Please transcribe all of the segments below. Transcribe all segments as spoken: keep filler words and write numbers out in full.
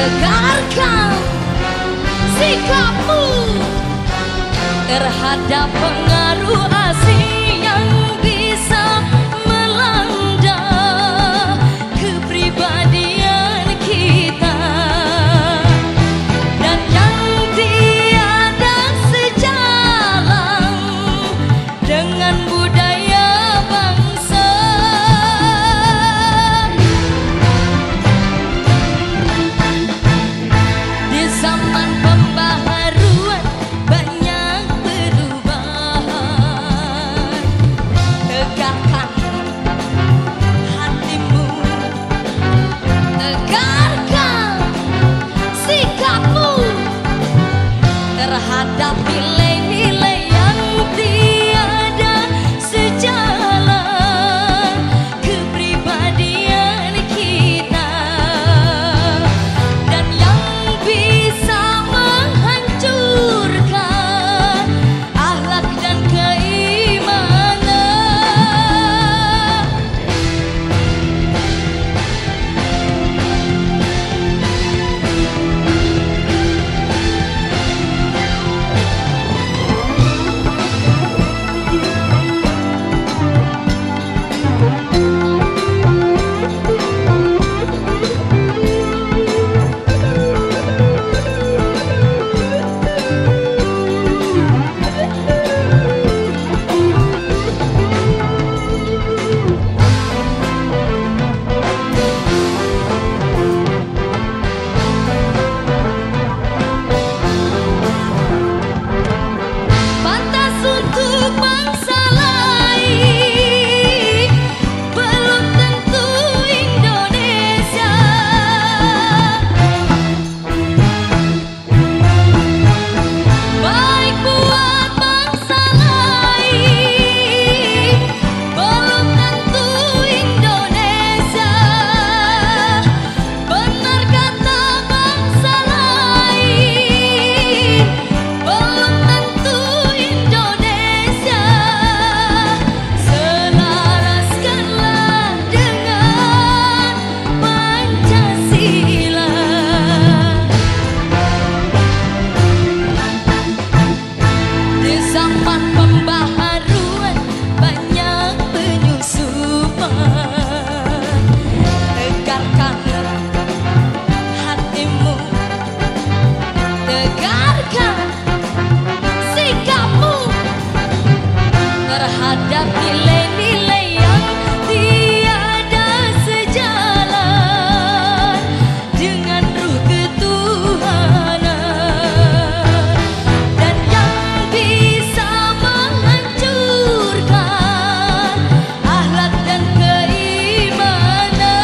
tegarkan sikapmu terhadap pengaruh asing yang bisa melanda kepribadian kita dan yang tiada sejalan dengan budaya bangsa. Di zaman pembaharuan banyak perubahan, tegakkan hatimu, tegarkan sikapmu terhadap nilai-nilai yang tiada sejalan kepribadian kita dan yang bisa menghancurkan akhlak dan keimanan. Pantas untuk bangsa lain, belum tentu Indonesia. Baik buat bangsa lain, belum tentu Indonesia. Benar kata bangsa lain, belum tentu Indonesia. Selaraskanlah dengan Pancasila. Di zaman pembaharuan banyak penyusupan, tegarkan hatimu, tegarkan sikapmu terhadap nilai-nilai yang tiada sejalan dengan ruh ketuhanan dan yang bisa menghancurkan akhlak dan keimanan.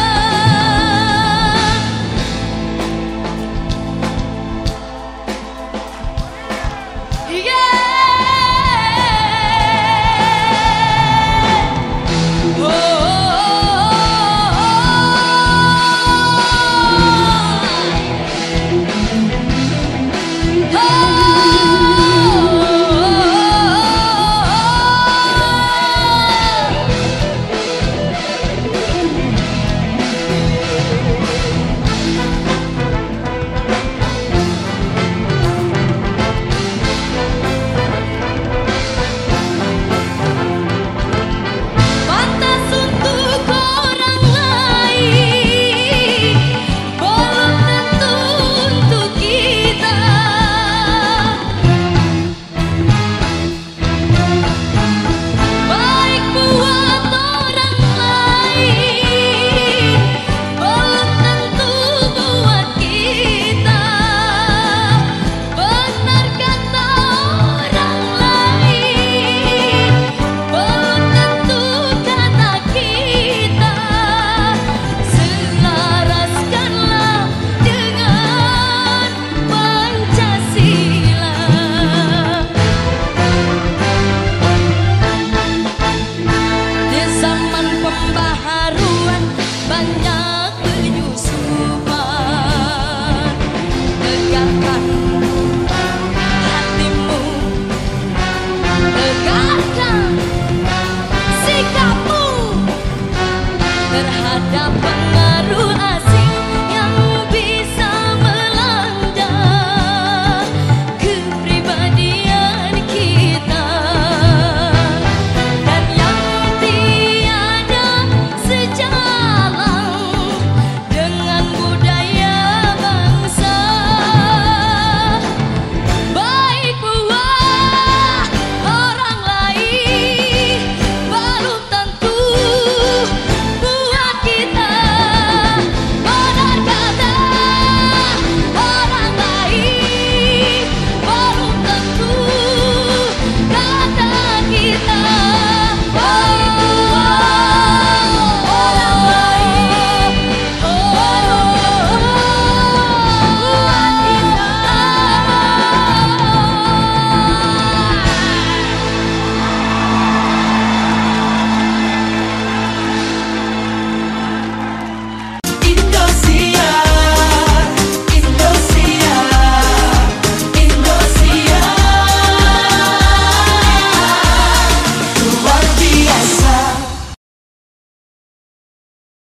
Yeah! terhadap pengaruh asing.